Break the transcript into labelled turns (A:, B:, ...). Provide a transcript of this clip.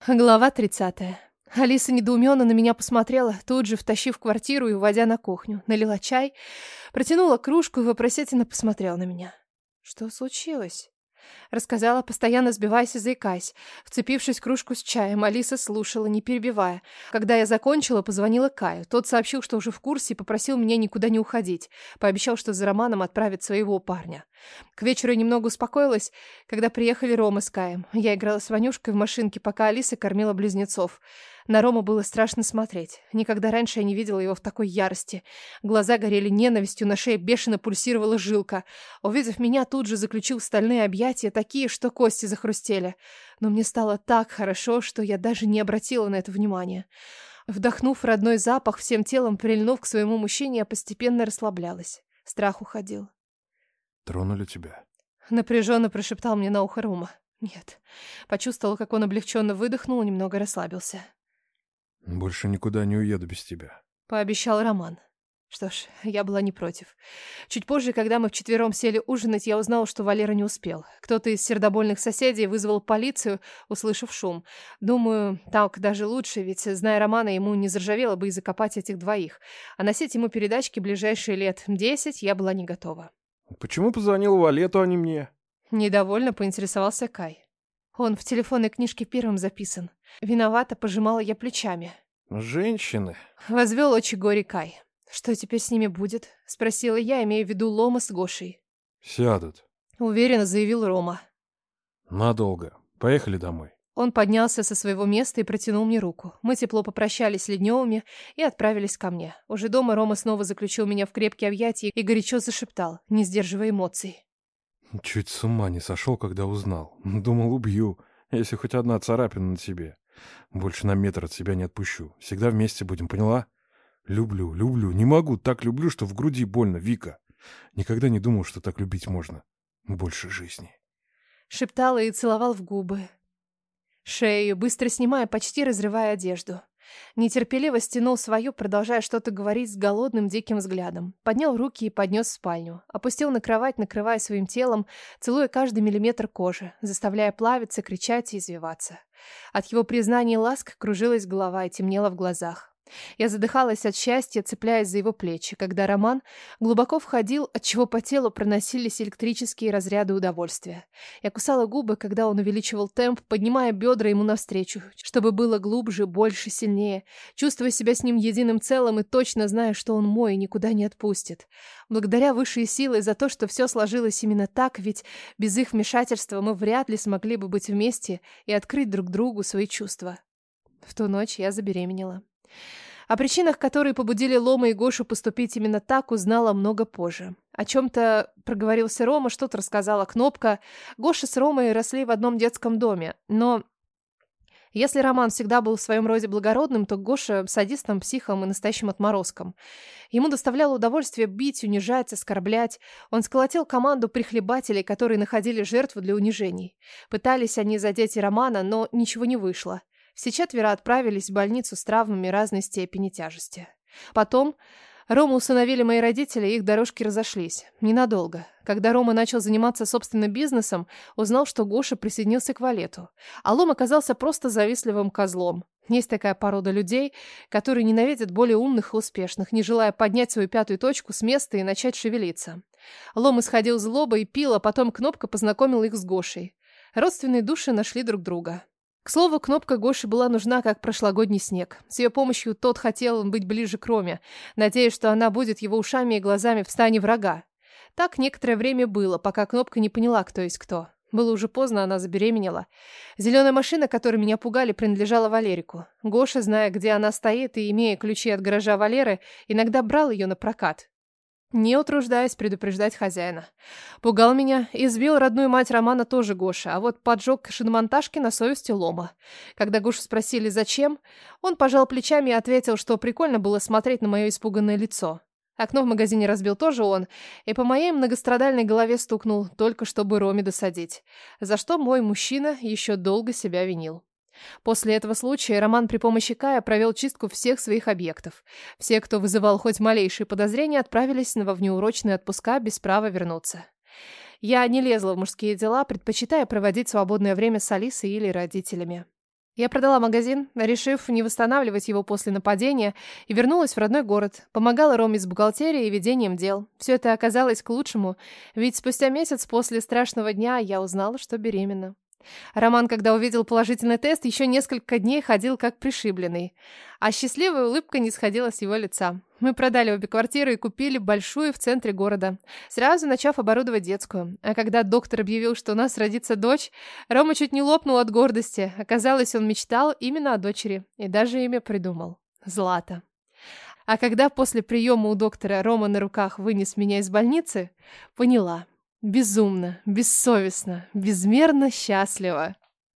A: Глава 30. Алиса недоуменно на меня посмотрела, тут же втащив в квартиру и уводя на кухню. Налила чай, протянула кружку и вопросительно посмотрела на меня. Что случилось? Рассказала, постоянно сбиваясь и заикаясь. Вцепившись в кружку с чаем, Алиса слушала, не перебивая. Когда я закончила, позвонила Каю. Тот сообщил, что уже в курсе, и попросил меня никуда не уходить. Пообещал, что за Романом отправит своего парня. К вечеру я немного успокоилась, когда приехали Рома с Каем. Я играла с Ванюшкой в машинке, пока Алиса кормила близнецов. На Рому было страшно смотреть. Никогда раньше я не видела его в такой ярости. Глаза горели ненавистью, на шее бешено пульсировала жилка. Увидев меня, тут же заключил в стальные объятия, такие, что кости захрустели. Но мне стало так хорошо, что я даже не обратила на это внимания. Вдохнув родной запах, всем телом прильнув к своему мужчине, я постепенно расслаблялась. Страх уходил.
B: Тронули тебя?
A: Напряженно прошептал мне на ухо Рома. Нет. Почувствовала, как он облегченно выдохнул и немного расслабился.
B: Больше никуда не уеду без тебя.
A: Пообещал Роман. Что ж, я была не против. Чуть позже, когда мы вчетвером сели ужинать, я узнала, что Валера не успел. Кто-то из сердобольных соседей вызвал полицию, услышав шум. Думаю, так даже лучше, ведь, зная Романа, ему не заржавело бы и закопать этих двоих. А носить ему передачки ближайшие лет 10 я была не готова.
B: Почему позвонил Валету, а не мне?
A: Недовольно поинтересовался Кай. Он в телефонной книжке первым записан. Виновато пожимала я плечами.
B: Женщины.
A: Возвел очи горе Кай. Что теперь с ними будет? Спросила я, имея в виду Лома с Гошей.
B: Сядут.
A: Уверенно заявил Рома.
B: Надолго. Поехали домой.
A: Он поднялся со своего места и протянул мне руку. Мы тепло попрощались с Ледневыми и отправились ко мне. Уже дома Рома снова заключил меня в крепкие объятия и горячо зашептал, не сдерживая эмоций.
B: Чуть с ума не сошел, когда узнал. Думал, убью, если хоть одна царапина на тебе. Больше на метр от себя не отпущу. Всегда вместе будем, поняла? Люблю, люблю. Не могу, так люблю, что в груди больно, Вика. Никогда не думал, что так любить можно. Больше жизни.
A: Шептала и целовал в губы. Шею, быстро снимая, почти разрывая одежду. Нетерпеливо стянул свою, продолжая что-то говорить с голодным диким взглядом. Поднял руки и поднес в спальню. Опустил на кровать, накрывая своим телом, целуя каждый миллиметр кожи, заставляя плавиться, кричать и извиваться. От его признания и ласк кружилась голова и темнело в глазах. Я задыхалась от счастья, цепляясь за его плечи, когда Роман глубоко входил, отчего по телу проносились электрические разряды удовольствия. Я кусала губы, когда он увеличивал темп, поднимая бедра ему навстречу, чтобы было глубже, больше, сильнее, чувствуя себя с ним единым целым и точно зная, что он мой и никуда не отпустит. Благодаря высшей силы за то, что все сложилось именно так, ведь без их вмешательства мы вряд ли смогли бы быть вместе и открыть друг другу свои чувства. В ту ночь я забеременела. О причинах, которые побудили Лома и Гошу поступить именно так, узнала много позже. О чем-то проговорился Рома, что-то рассказала Кнопка. Гоша с Ромой росли в одном детском доме. Но если Роман всегда был в своем роде благородным, то Гоша садистом, психом и настоящим отморозком. Ему доставляло удовольствие бить, унижать, оскорблять. Он сколотил команду прихлебателей, которые находили жертву для унижений. Пытались они задеть и Романа, но ничего не вышло. Все четверо отправились в больницу с травмами разной степени тяжести. Потом Рому усыновили мои родители, и их дорожки разошлись. Ненадолго. Когда Рома начал заниматься собственным бизнесом, узнал, что Гоша присоединился к Валету. А Лом оказался просто завистливым козлом. Есть такая порода людей, которые ненавидят более умных и успешных, не желая поднять свою пятую точку с места и начать шевелиться. Лом исходил злобой и пил, а потом Кнопка познакомила их с Гошей. Родственные души нашли друг друга. К слову, Кнопка Гоши была нужна, как прошлогодний снег. С ее помощью тот хотел быть ближе к Роме, надеясь, что она будет его ушами и глазами в стане врага. Так некоторое время было, пока Кнопка не поняла, кто есть кто. Было уже поздно, она забеременела. Зеленая машина, которой меня пугали, принадлежала Валерику. Гоша, зная, где она стоит и имея ключи от гаража Валеры, иногда брал ее на прокат, не утруждаясь предупреждать хозяина. Пугал меня и сбил родную мать Романа тоже Гоша, а вот поджег шиномонтажки на совести Лома. Когда Гошу спросили, зачем, он пожал плечами и ответил, что прикольно было смотреть на мое испуганное лицо. Окно в магазине разбил тоже он, и по моей многострадальной голове стукнул, только чтобы Роме досадить, за что мой мужчина еще долго себя винил. После этого случая Роман при помощи Кая провел чистку всех своих объектов. Все, кто вызывал хоть малейшие подозрения, отправились во внеурочные отпуска без права вернуться. Я не лезла в мужские дела, предпочитая проводить свободное время с Алисой или родителями. Я продала магазин, решив не восстанавливать его после нападения, и вернулась в родной город. Помогала Роме с бухгалтерией и ведением дел. Все это оказалось к лучшему, ведь спустя месяц после страшного дня я узнала, что беременна. Роман, когда увидел положительный тест, еще несколько дней ходил как пришибленный. А счастливая улыбка не сходила с его лица. Мы продали обе квартиры и купили большую в центре города, сразу начав оборудовать детскую. А когда доктор объявил, что у нас родится дочь, Рома чуть не лопнул от гордости. Оказалось, он мечтал именно о дочери и даже имя придумал. Злата. А когда после приема у доктора Рома на руках вынес меня из больницы, поняла. Безумно, бессовестно, безмерно счастлива.